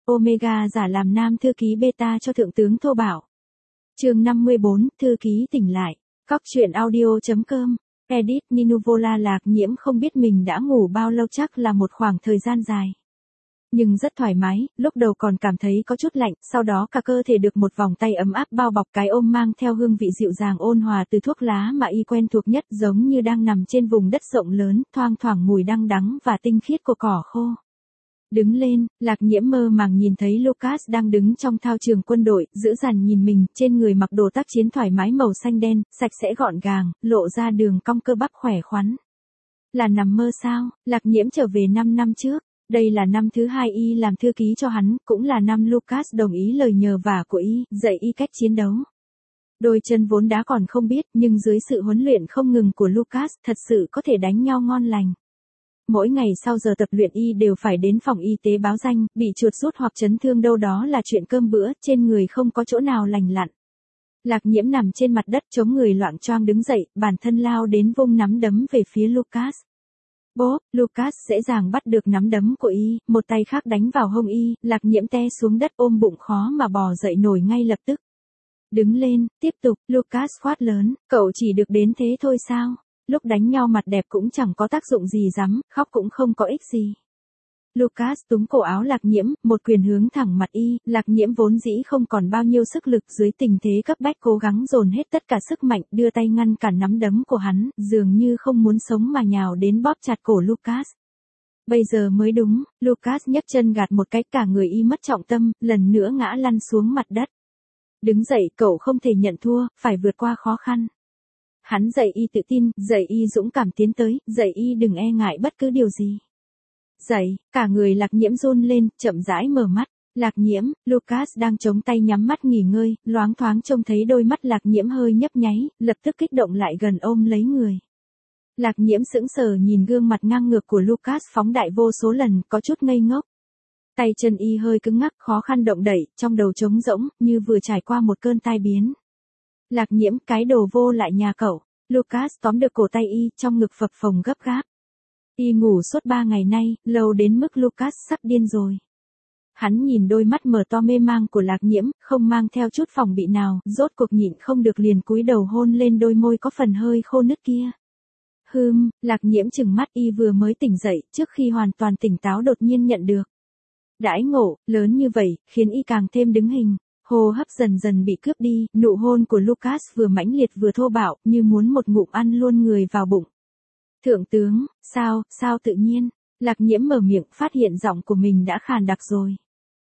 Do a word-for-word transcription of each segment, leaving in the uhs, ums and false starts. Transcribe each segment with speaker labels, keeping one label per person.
Speaker 1: Omega giả làm nam thư ký beta cho thượng tướng Thô Bảo. Chương năm mươi bốn, thư ký tỉnh lại. Cóc truyện audio chấm com. Edit Ninuvola Lạc Nhiễm không biết mình đã ngủ bao lâu, chắc là một khoảng thời gian dài. Nhưng rất thoải mái, lúc đầu còn cảm thấy có chút lạnh, sau đó cả cơ thể được một vòng tay ấm áp bao bọc, cái ôm mang theo hương vị dịu dàng ôn hòa từ thuốc lá mà y quen thuộc nhất, giống như đang nằm trên vùng đất rộng lớn, thoang thoảng mùi đăng đắng và tinh khiết của cỏ khô. Đứng lên, Lạc Nhiễm mơ màng nhìn thấy Lucas đang đứng trong thao trường quân đội, giữ dằn nhìn mình, trên người mặc đồ tác chiến thoải mái màu xanh đen, sạch sẽ gọn gàng, lộ ra đường cong cơ bắp khỏe khoắn. Là nằm mơ sao? Lạc Nhiễm trở về năm năm trước. Đây là năm thứ hai y làm thư ký cho hắn, cũng là năm Lucas đồng ý lời nhờ vả của y, dạy y cách chiến đấu. Đôi chân vốn đã còn không biết, nhưng dưới sự huấn luyện không ngừng của Lucas, thật sự có thể đánh nhau ngon lành. Mỗi ngày sau giờ tập luyện y đều phải đến phòng y tế báo danh, bị chuột rút hoặc chấn thương đâu đó là chuyện cơm bữa, trên người không có chỗ nào lành lặn. Lạc Nhiễm nằm trên mặt đất chống người loạng choạng đứng dậy, bản thân lao đến vung nắm đấm về phía Lucas. Bốp, Lucas dễ dàng bắt được nắm đấm của y, một tay khác đánh vào hông y, Lạc Nhiễm té xuống đất ôm bụng khó mà bò dậy nổi ngay lập tức. Đứng lên, tiếp tục, Lucas khoát lớn, cậu chỉ được đến thế thôi sao? Lúc đánh nhau mặt đẹp cũng chẳng có tác dụng gì rắm, khóc cũng không có ích gì. Lucas túm cổ áo Lạc Nhiễm, một quyền hướng thẳng mặt y, Lạc Nhiễm vốn dĩ không còn bao nhiêu sức lực, dưới tình thế cấp bách cố gắng dồn hết tất cả sức mạnh, đưa tay ngăn cản nắm đấm của hắn, dường như không muốn sống mà nhào đến bóp chặt cổ Lucas. Bây giờ mới đúng, Lucas nhấc chân gạt một cái, cả người y mất trọng tâm, lần nữa ngã lăn xuống mặt đất. Đứng dậy, cậu không thể nhận thua, phải vượt qua khó khăn. Hắn dạy y tự tin, dạy y dũng cảm tiến tới, dạy y đừng e ngại bất cứ điều gì. Dậy, cả người Lạc Nhiễm run lên, chậm rãi mở mắt. Lạc Nhiễm, Lucas đang chống tay nhắm mắt nghỉ ngơi, loáng thoáng trông thấy đôi mắt Lạc Nhiễm hơi nhấp nháy, lập tức kích động lại gần ôm lấy người. Lạc Nhiễm sững sờ nhìn gương mặt ngang ngược của Lucas phóng đại vô số lần, có chút ngây ngốc. Tay chân y hơi cứng ngắc, khó khăn động đậy, trong đầu trống rỗng, như vừa trải qua một cơn tai biến. Lạc Nhiễm, cái đồ vô lại nhà cậu. Lucas tóm được cổ tay y, trong ngực phập phồng gấp gáp. Y ngủ suốt ba ngày nay, lâu đến mức Lucas sắp điên rồi. Hắn nhìn đôi mắt mở to mê mang của Lạc Nhiễm, không mang theo chút phòng bị nào, rốt cuộc nhịn không được liền cúi đầu hôn lên đôi môi có phần hơi khô nứt kia. Hừm, Lạc Nhiễm chừng mắt, y vừa mới tỉnh dậy, trước khi hoàn toàn tỉnh táo đột nhiên nhận được đãi ngộ lớn như vậy, khiến y càng thêm đứng hình. Hô hấp dần dần bị cướp đi, nụ hôn của Lucas vừa mãnh liệt vừa thô bạo, như muốn một ngụm ăn luôn người vào bụng. Thượng tướng, sao, sao tự nhiên? Lạc Nhiễm mở miệng, phát hiện giọng của mình đã khàn đặc rồi.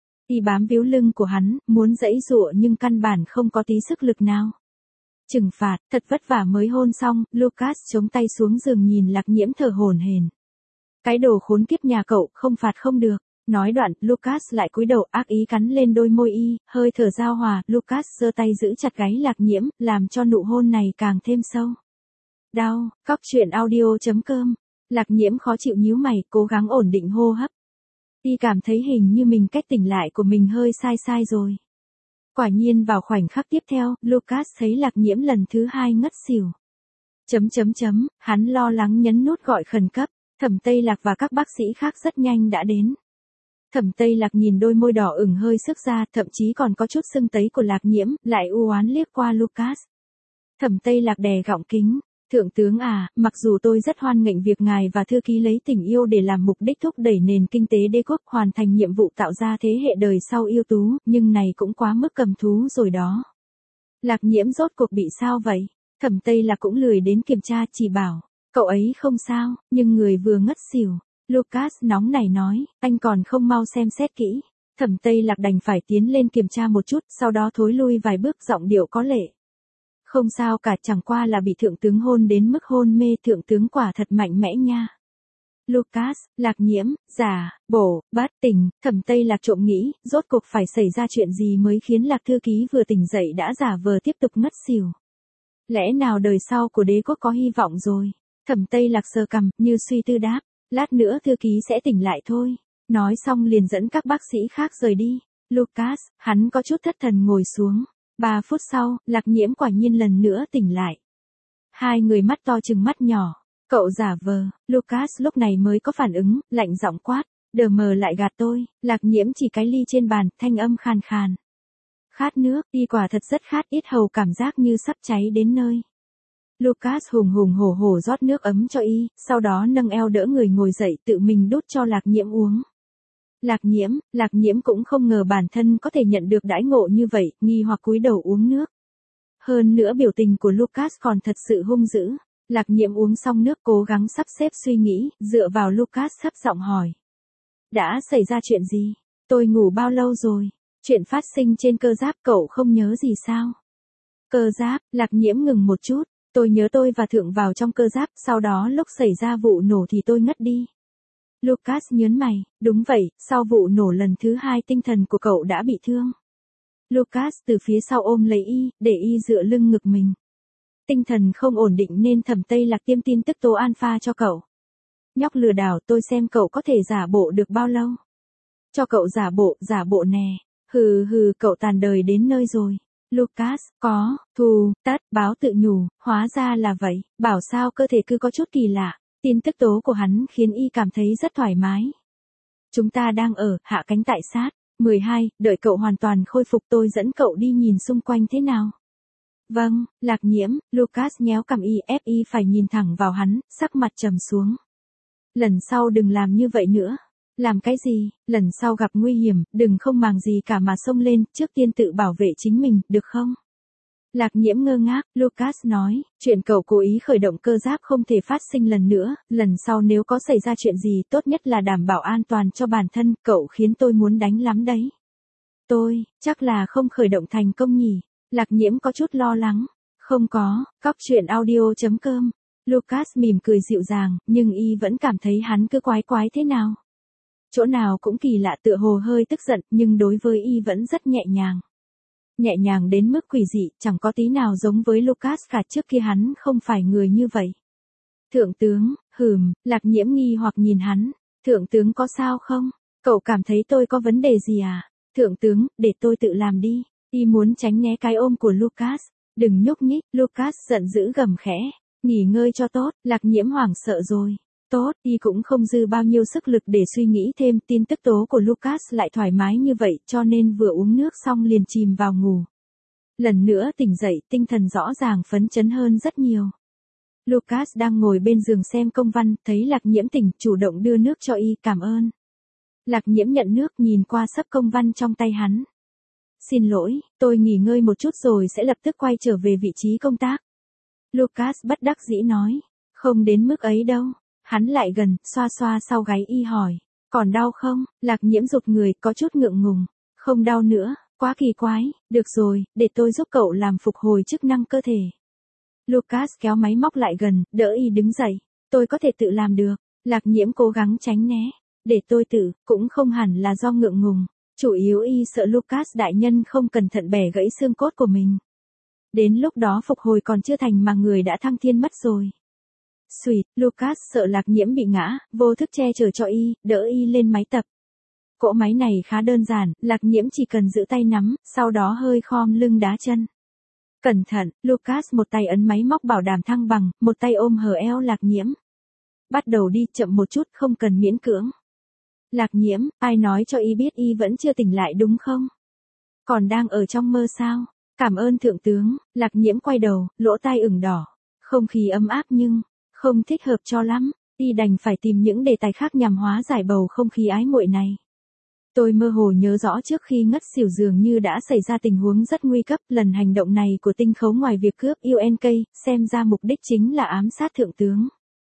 Speaker 1: Y bám víu lưng của hắn, muốn giãy giụa nhưng căn bản không có tí sức lực nào. Trừng phạt, thật vất vả mới hôn xong, Lucas chống tay xuống giường nhìn Lạc Nhiễm thở hổn hển. Cái đồ khốn kiếp nhà cậu, không phạt không được. Nói đoạn, Lucas lại cúi đầu ác ý cắn lên đôi môi y, hơi thở giao hòa, Lucas giơ tay giữ chặt gáy Lạc Nhiễm, làm cho nụ hôn này càng thêm sâu. Đau, cóc truyện audio chấm com. Lạc Nhiễm khó chịu nhíu mày, cố gắng ổn định hô hấp. Y cảm thấy hình như mình cách tỉnh lại của mình hơi sai sai rồi. Quả nhiên vào khoảnh khắc tiếp theo, Lucas thấy Lạc Nhiễm lần thứ hai ngất xỉu. Chấm chấm chấm, hắn lo lắng nhấn nút gọi khẩn cấp, Thẩm Tây Lạc và các bác sĩ khác rất nhanh đã đến. Thẩm Tây Lạc nhìn đôi môi đỏ ửng hơi sức ra, thậm chí còn có chút sưng tấy của Lạc Nhiễm, lại u oán liếc qua Lucas. Thẩm Tây Lạc đè gọng kính, thượng tướng à, mặc dù tôi rất hoan nghênh việc ngài và thư ký lấy tình yêu để làm mục đích thúc đẩy nền kinh tế đế quốc, hoàn thành nhiệm vụ tạo ra thế hệ đời sau ưu tú, nhưng này cũng quá mức cầm thú rồi đó. Lạc Nhiễm rốt cuộc bị sao vậy? Thẩm Tây Lạc cũng lười đến kiểm tra, chỉ bảo, cậu ấy không sao, nhưng người vừa ngất xỉu. Lucas nóng nảy nói, anh còn không mau xem xét kỹ. Thẩm Tây Lạc đành phải tiến lên kiểm tra một chút, sau đó thối lui vài bước, giọng điệu có lệ. Không sao cả, chẳng qua là bị thượng tướng hôn đến mức hôn mê, thượng tướng quả thật mạnh mẽ nha. Lucas, Lạc Nhiễm, giả, bổ, bất tỉnh, Thẩm Tây Lạc trộm nghĩ, rốt cuộc phải xảy ra chuyện gì mới khiến Lạc thư ký vừa tỉnh dậy đã giả vờ tiếp tục ngất xỉu. Lẽ nào đời sau của đế quốc có hy vọng rồi? Thẩm Tây Lạc sờ cằm, như suy tư đáp. Lát nữa thư ký sẽ tỉnh lại thôi. Nói xong liền dẫn các bác sĩ khác rời đi. Lucas, hắn có chút thất thần ngồi xuống. Ba phút sau, Lạc Nhiễm quả nhiên lần nữa tỉnh lại. Hai người mắt to chừng mắt nhỏ. Cậu giả vờ. Lucas lúc này mới có phản ứng, lạnh giọng quát. Đờ mờ lại gạt tôi, Lạc Nhiễm chỉ cái ly trên bàn, thanh âm khàn khàn. Khát nước, y quả thật rất khát, ít hầu cảm giác như sắp cháy đến nơi. Lucas hùng hùng hổ hổ rót nước ấm cho y, sau đó nâng eo đỡ người ngồi dậy tự mình đút cho Lạc Nhiễm uống. Lạc Nhiễm, Lạc Nhiễm cũng không ngờ bản thân có thể nhận được đãi ngộ như vậy, nghi hoặc cúi đầu uống nước. Hơn nữa biểu tình của Lucas còn thật sự hung dữ. Lạc Nhiễm uống xong nước cố gắng sắp xếp suy nghĩ, dựa vào Lucas thấp giọng hỏi. Đã xảy ra chuyện gì? Tôi ngủ bao lâu rồi? Chuyện phát sinh trên cơ giáp cậu không nhớ gì sao? Cơ giáp, Lạc Nhiễm ngừng một chút. Tôi nhớ tôi và Thượng vào trong cơ giáp, sau đó lúc xảy ra vụ nổ thì tôi ngất đi. Lucas nhớn mày, đúng vậy, sau vụ nổ lần thứ hai tinh thần của cậu đã bị thương. Lucas từ phía sau ôm lấy y, để y dựa lưng ngực mình. Tinh thần không ổn định nên Thẩm Tây Lạc tiêm tin tức tố alpha cho cậu. Nhóc lừa đảo, tôi xem cậu có thể giả bộ được bao lâu. Cho cậu giả bộ, giả bộ nè. Hừ hừ, cậu tàn đời đến nơi rồi. Lucas, có, thù, tất, báo tự nhủ, hóa ra là vậy, bảo sao cơ thể cứ có chút kỳ lạ. Tin tức tố của hắn khiến y cảm thấy rất thoải mái. Chúng ta đang ở, hạ cánh tại sát. mười hai, đợi cậu hoàn toàn khôi phục tôi dẫn cậu đi nhìn xung quanh thế nào. Vâng, Lạc Nhiễm, Lucas nhéo cằm y ép y phải nhìn thẳng vào hắn, sắc mặt trầm xuống. Lần sau đừng làm như vậy nữa. Làm cái gì, lần sau gặp nguy hiểm, đừng không màng gì cả mà xông lên, trước tiên tự bảo vệ chính mình, được không? Lạc Nhiễm ngơ ngác, Lucas nói, chuyện cậu cố ý khởi động cơ giáp không thể phát sinh lần nữa, lần sau nếu có xảy ra chuyện gì tốt nhất là đảm bảo an toàn cho bản thân, cậu khiến tôi muốn đánh lắm đấy. Tôi, chắc là không khởi động thành công nhỉ? Lạc Nhiễm có chút lo lắng. Không có, cóc truyện audio chấm com. Lucas mỉm cười dịu dàng, nhưng y vẫn cảm thấy hắn cứ quái quái thế nào. Chỗ nào cũng kỳ lạ, tựa hồ hơi tức giận, nhưng đối với y vẫn rất nhẹ nhàng. Nhẹ nhàng đến mức quỷ dị, chẳng có tí nào giống với Lucas cả, trước kia hắn không phải người như vậy. Thượng tướng, hừm, Lạc Nhiễm nghi hoặc nhìn hắn. Thượng tướng có sao không? Cậu cảm thấy tôi có vấn đề gì à? Thượng tướng, để tôi tự làm đi. Y muốn tránh né cái ôm của Lucas. Đừng nhúc nhích, Lucas giận dữ gầm khẽ. Nghỉ ngơi cho tốt, Lạc Nhiễm hoảng sợ rồi. Tốt, y cũng không dư bao nhiêu sức lực để suy nghĩ thêm, tin tức tố của Lucas lại thoải mái như vậy, cho nên vừa uống nước xong liền chìm vào ngủ. Lần nữa tỉnh dậy, tinh thần rõ ràng phấn chấn hơn rất nhiều. Lucas đang ngồi bên giường xem công văn, thấy Lạc Nhiễm tỉnh, chủ động đưa nước cho y, cảm ơn. Lạc Nhiễm nhận nước, nhìn qua sấp công văn trong tay hắn. Xin lỗi, tôi nghỉ ngơi một chút rồi sẽ lập tức quay trở về vị trí công tác. Lucas bất đắc dĩ nói, không đến mức ấy đâu. Hắn lại gần, xoa xoa sau gáy y hỏi, còn đau không? Lạc Nhiễm rụt người, có chút ngượng ngùng. Không đau nữa, quá kỳ quái, được rồi, để tôi giúp cậu làm phục hồi chức năng cơ thể. Lucas kéo máy móc lại gần, đỡ y đứng dậy. Tôi có thể tự làm được. Lạc Nhiễm cố gắng tránh né. Để tôi tự, cũng không hẳn là do ngượng ngùng. Chủ yếu y sợ Lucas đại nhân không cẩn thận bẻ gãy xương cốt của mình. Đến lúc đó phục hồi còn chưa thành mà người đã thăng thiên mất rồi. Xùyt, Lucas sợ Lạc Nhiễm bị ngã, vô thức che chở cho y, đỡ y lên máy tập. Cỗ máy này khá đơn giản, Lạc Nhiễm chỉ cần giữ tay nắm, sau đó hơi khom lưng đá chân. Cẩn thận, Lucas một tay ấn máy móc bảo đảm thăng bằng, một tay ôm hở eo Lạc Nhiễm. Bắt đầu đi, chậm một chút, không cần miễn cưỡng. Lạc Nhiễm, ai nói cho y biết y vẫn chưa tỉnh lại đúng không? Còn đang ở trong mơ sao? Cảm ơn thượng tướng. Lạc Nhiễm quay đầu, lỗ tai ửng đỏ. Không khí ấm áp nhưng không thích hợp cho lắm, y đành phải tìm những đề tài khác nhằm hóa giải bầu không khí ái muội này. Tôi mơ hồ nhớ rõ trước khi ngất xỉu dường như đã xảy ra tình huống rất nguy cấp, lần hành động này của Tinh Khấu ngoài việc cướp u en ca, xem ra mục đích chính là ám sát thượng tướng.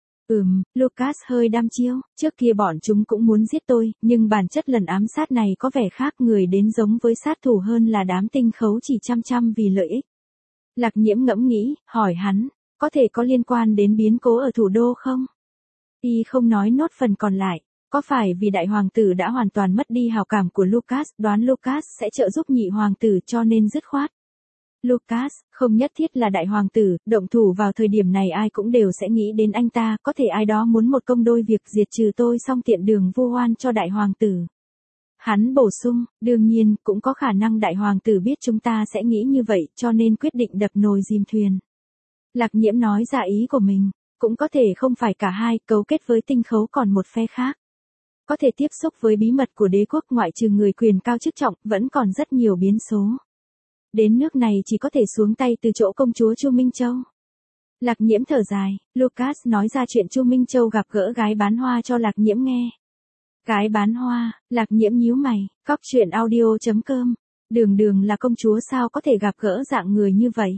Speaker 1: Ừm, Lucas hơi đăm chiêu, trước kia bọn chúng cũng muốn giết tôi, nhưng bản chất lần ám sát này có vẻ khác, người đến giống với sát thủ hơn là đám Tinh Khấu chỉ chăm chăm vì lợi ích. Lạc Nhiễm ngẫm nghĩ, hỏi hắn, có thể có liên quan đến biến cố ở thủ đô không? Y không nói nốt phần còn lại, có phải vì đại hoàng tử đã hoàn toàn mất đi hào cảm của Lucas, đoán Lucas sẽ trợ giúp nhị hoàng tử cho nên dứt khoát. Lucas, không nhất thiết là đại hoàng tử, động thủ vào thời điểm này ai cũng đều sẽ nghĩ đến anh ta, có thể ai đó muốn một công đôi việc diệt trừ tôi xong tiện đường vu oan cho đại hoàng tử. Hắn bổ sung, đương nhiên, cũng có khả năng đại hoàng tử biết chúng ta sẽ nghĩ như vậy cho nên quyết định đập nồi dìm thuyền. Lạc Nhiễm nói ra ý của mình, cũng có thể không phải cả hai, cấu kết với Tinh Khấu còn một phe khác. có thể tiếp xúc với bí mật của đế quốc ngoại trừ người quyền cao chức trọng, vẫn còn rất nhiều biến số. Đến nước này chỉ có thể xuống tay từ chỗ công chúa Chu Minh Châu. Lạc Nhiễm thở dài, Lucas nói ra chuyện Chu Minh Châu gặp gỡ gái bán hoa cho Lạc Nhiễm nghe. Gái bán hoa, Lạc Nhiễm nhíu mày, cóc truyện audio chấm com. Đường đường là công chúa sao có thể gặp gỡ dạng người như vậy?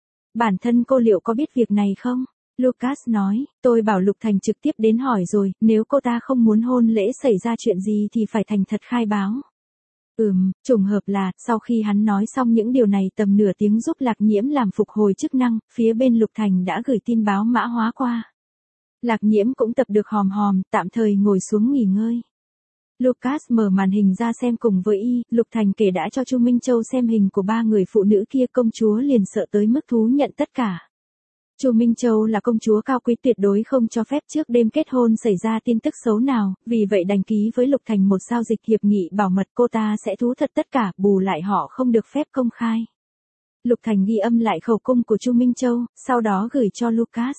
Speaker 1: Bản thân cô liệu có biết việc này không? Lucas nói, tôi bảo Lục Thành trực tiếp đến hỏi rồi, nếu cô ta không muốn hôn lễ xảy ra chuyện gì thì phải thành thật khai báo. Ừm, trùng hợp là, sau khi hắn nói xong những điều này tầm nửa tiếng giúp Lạc Nhiễm làm phục hồi chức năng, phía bên Lục Thành đã gửi tin báo mã hóa qua. Lạc Nhiễm cũng tập được hòm hòm, tạm thời ngồi xuống nghỉ ngơi. Lucas mở màn hình ra xem cùng với y, Lục Thành kể đã cho Chu Minh Châu xem hình của ba người phụ nữ kia, công chúa liền sợ tới mức thú nhận tất cả. Chu Minh Châu là công chúa cao quý, tuyệt đối không cho phép trước đêm kết hôn xảy ra tin tức xấu nào, vì vậy đành ký với Lục Thành một giao dịch hiệp nghị bảo mật, cô ta sẽ thú thật tất cả, bù lại họ không được phép công khai. Lục Thành ghi âm lại khẩu cung của Chu Minh Châu, sau đó gửi cho Lucas.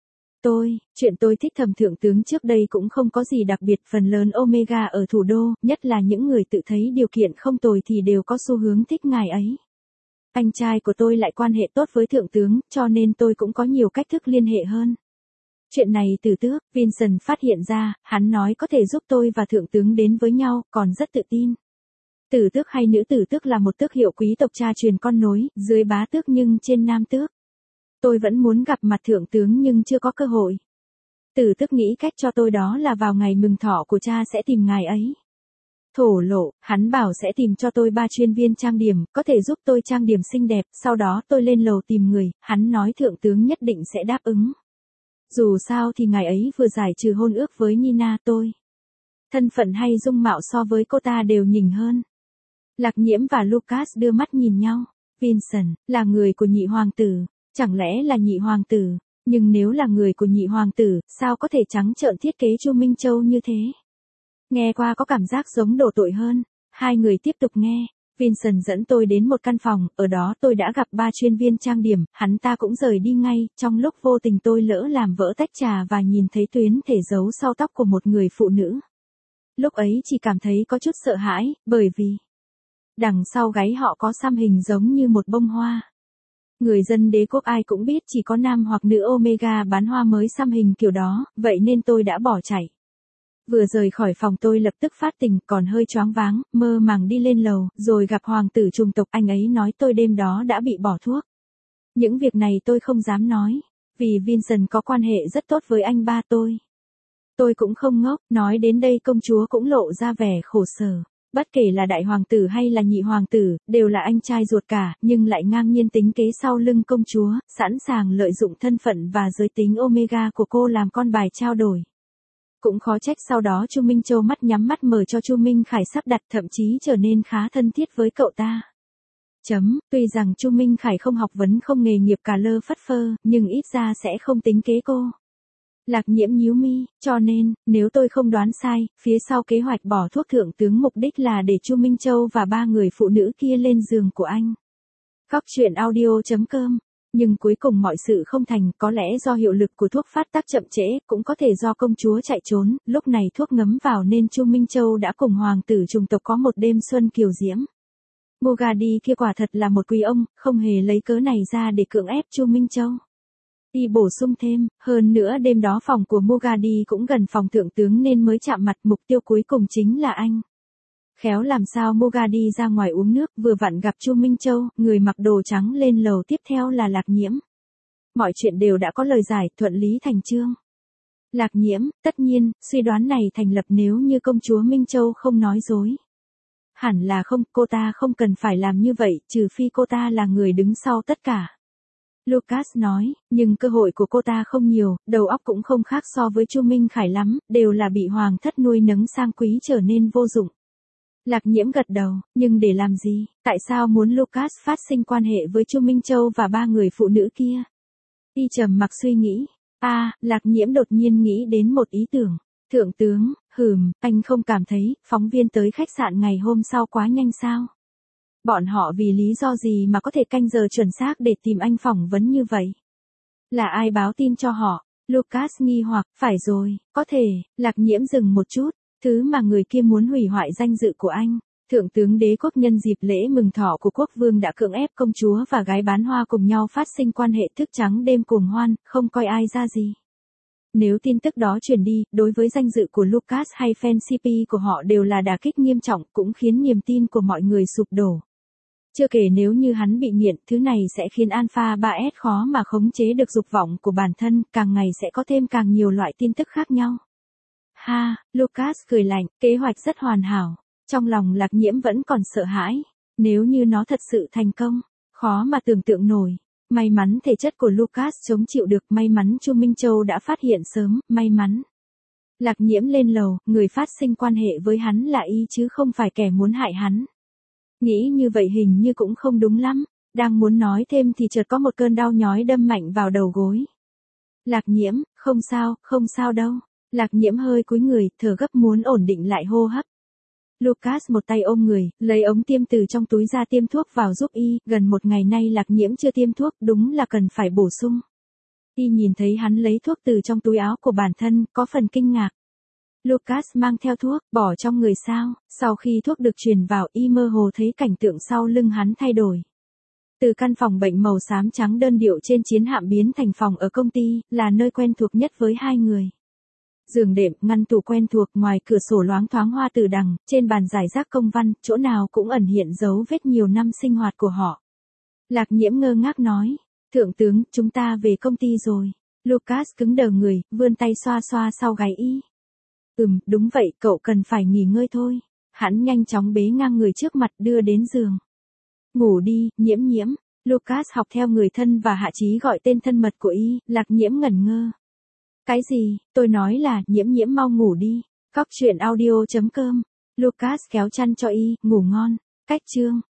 Speaker 1: Tôi, chuyện tôi thích Thẩm thượng tướng trước đây cũng không có gì đặc biệt, phần lớn Omega ở thủ đô, nhất là những người tự thấy điều kiện không tồi thì đều có xu hướng thích ngài ấy. Anh trai của tôi lại quan hệ tốt với thượng tướng, cho nên tôi cũng có nhiều cách thức liên hệ hơn. Chuyện này Tử Tước, Vincent phát hiện ra, hắn nói có thể giúp tôi và thượng tướng đến với nhau, còn rất tự tin. Tử Tước hay nữ Tử Tước là một tước hiệu quý tộc cha truyền con nối, dưới bá tước nhưng trên nam tước. Tôi vẫn muốn gặp mặt thượng tướng nhưng chưa có cơ hội. Tử Tước nghĩ cách cho tôi đó là vào ngày mừng thọ của cha sẽ tìm ngài ấy. Thổ lộ, hắn bảo sẽ tìm cho tôi ba chuyên viên trang điểm, có thể giúp tôi trang điểm xinh đẹp, sau đó tôi lên lầu tìm người, hắn nói thượng tướng nhất định sẽ đáp ứng. Dù sao thì ngài ấy vừa giải trừ hôn ước với Nina tôi. Thân phận hay dung mạo so với cô ta đều nhỉnh hơn. Lạc Nhiễm và Lucas đưa mắt nhìn nhau. Vincent, là người của nhị hoàng tử, chẳng lẽ là nhị hoàng tử, nhưng nếu là người của nhị hoàng tử, sao có thể trắng trợn thiết kế Chu Minh Châu như thế? Nghe qua có cảm giác giống đổ tội hơn. Hai người tiếp tục nghe. Vincent dẫn tôi đến một căn phòng, ở đó tôi đã gặp ba chuyên viên trang điểm, hắn ta cũng rời đi ngay, trong lúc vô tình tôi lỡ làm vỡ tách trà và nhìn thấy tuyến thể giấu sau tóc của một người phụ nữ. Lúc ấy chỉ cảm thấy có chút sợ hãi, bởi vì đằng sau gáy họ có xăm hình giống như một bông hoa. Người dân đế quốc ai cũng biết chỉ có nam hoặc nữ Omega bán hoa mới xăm hình kiểu đó, vậy nên tôi đã bỏ chạy. Vừa rời khỏi phòng tôi lập tức phát tỉnh, còn hơi choáng váng, mơ màng đi lên lầu, rồi gặp hoàng tử trùng tộc, anh ấy nói tôi đêm đó đã bị bỏ thuốc. Những việc này tôi không dám nói, vì Vincent có quan hệ rất tốt với anh ba tôi. Tôi cũng không ngốc, nói đến đây công chúa cũng lộ ra vẻ khổ sở. Bất kể là đại hoàng tử hay là nhị hoàng tử, đều là anh trai ruột cả, nhưng lại ngang nhiên tính kế sau lưng công chúa, sẵn sàng lợi dụng thân phận và giới tính Omega của cô làm con bài trao đổi. Cũng khó trách sau đó Chu Minh Châu mắt nhắm mắt mở cho Chu Minh Khải sắp đặt, thậm chí trở nên khá thân thiết với cậu ta. Chấm, tuy rằng Chu Minh Khải không học vấn không nghề nghiệp cả lơ phất phơ, nhưng ít ra sẽ không tính kế cô. Lạc Nhiễm nhíu mi, cho nên, nếu tôi không đoán sai, phía sau kế hoạch bỏ thuốc thượng tướng mục đích là để Chu Minh Châu và ba người phụ nữ kia lên giường của anh. Cóc truyện audio chấm com. Nhưng cuối cùng mọi sự không thành, có lẽ do hiệu lực của thuốc phát tác chậm trễ, cũng có thể do công chúa chạy trốn, lúc này thuốc ngấm vào nên Chu Minh Châu đã cùng hoàng tử trùng tộc có một đêm xuân kiều diễm. Mogadi kia quả thật là một quý ông, không hề lấy cớ này ra để cưỡng ép Chu Minh Châu. Y bổ sung thêm, hơn nữa đêm đó phòng của Mogadi cũng gần phòng thượng tướng nên mới chạm mặt, mục tiêu cuối cùng chính là anh. Khéo làm sao Mogadi ra ngoài uống nước, vừa vặn gặp Chu Minh Châu, người mặc đồ trắng lên lầu, tiếp theo là Lạc Nhiễm. Mọi chuyện đều đã có lời giải, thuận lý thành chương. Lạc Nhiễm, tất nhiên, suy đoán này thành lập nếu như công chúa Minh Châu không nói dối. Hẳn là không, cô ta không cần phải làm như vậy, trừ phi cô ta là người đứng sau tất cả. Lucas nói, nhưng cơ hội của cô ta không nhiều, đầu óc cũng không khác so với Chu Minh Khải lắm, đều là bị hoàng thất nuôi nấng sang quý trở nên vô dụng. Lạc Nhiễm gật đầu, nhưng để làm gì, tại sao muốn Lucas phát sinh quan hệ với Chu Minh Châu và ba người phụ nữ kia? Y trầm mặc suy nghĩ, a à, Lạc Nhiễm đột nhiên nghĩ đến một ý tưởng. Thượng tướng, hừm, anh không cảm thấy, phóng viên tới khách sạn ngày hôm sau quá nhanh sao? Bọn họ vì lý do gì mà có thể canh giờ chuẩn xác để tìm anh phỏng vấn như vậy? Là ai báo tin cho họ? Lucas nghi hoặc, phải rồi, có thể, Lạc Nhiễm dừng một chút. Thứ mà người kia muốn hủy hoại danh dự của anh. Thượng tướng đế quốc nhân dịp lễ mừng thọ của quốc vương đã cưỡng ép công chúa và gái bán hoa cùng nhau phát sinh quan hệ thức trắng đêm cuồng hoan, không coi ai ra gì. Nếu tin tức đó truyền đi, đối với danh dự của Lucas hay fan xê pê của họ đều là đả kích nghiêm trọng, cũng khiến niềm tin của mọi người sụp đổ. Chưa kể nếu như hắn bị nghiện, thứ này sẽ khiến Alpha ba S khó mà khống chế được dục vọng của bản thân, càng ngày sẽ có thêm càng nhiều loại tin tức khác nhau. Ha, Lucas cười lạnh, kế hoạch rất hoàn hảo. Trong lòng Lạc Nhiễm vẫn còn sợ hãi. Nếu như nó thật sự thành công, khó mà tưởng tượng nổi. May mắn thể chất của Lucas chống chịu được, may mắn Chu Minh Châu đã phát hiện sớm, may mắn. Lạc Nhiễm lên lầu, người phát sinh quan hệ với hắn là y chứ không phải kẻ muốn hại hắn. Nghĩ như vậy hình như cũng không đúng lắm. Đang muốn nói thêm thì chợt có một cơn đau nhói đâm mạnh vào đầu gối. Lạc Nhiễm, không sao, không sao đâu. Lạc Nhiễm hơi cúi người, thở gấp muốn ổn định lại hô hấp. Lucas một tay ôm người, lấy ống tiêm từ trong túi ra tiêm thuốc vào giúp y, gần một ngày nay Lạc Nhiễm chưa tiêm thuốc, đúng là cần phải bổ sung. Y nhìn thấy hắn lấy thuốc từ trong túi áo của bản thân, có phần kinh ngạc. Lucas mang theo thuốc, bỏ trong người sao, sau khi thuốc được truyền vào y mơ hồ thấy cảnh tượng sau lưng hắn thay đổi. Từ căn phòng bệnh màu xám trắng đơn điệu trên chiến hạm biến thành phòng ở công ty, là nơi quen thuộc nhất với hai người. Giường đệm, ngăn tủ quen thuộc, ngoài cửa sổ loáng thoáng hoa tử đằng, trên bàn giải rác công văn, chỗ nào cũng ẩn hiện dấu vết nhiều năm sinh hoạt của họ. Lạc Nhiễm ngơ ngác nói, thượng tướng, chúng ta về công ty rồi. Lucas cứng đờ người, vươn tay xoa xoa sau gáy y. Ừm, đúng vậy, cậu cần phải nghỉ ngơi thôi. Hắn nhanh chóng bế ngang người trước mặt đưa đến giường. Ngủ đi, Nhiễm Nhiễm. Lucas học theo người thân và hạ chí gọi tên thân mật của y, Lạc Nhiễm ngẩn ngơ. Cái gì, tôi nói là, Nhiễm Nhiễm mau ngủ đi. Cóc truyện audio chấm com. Lucas kéo chăn cho y, ngủ ngon. Cách chương.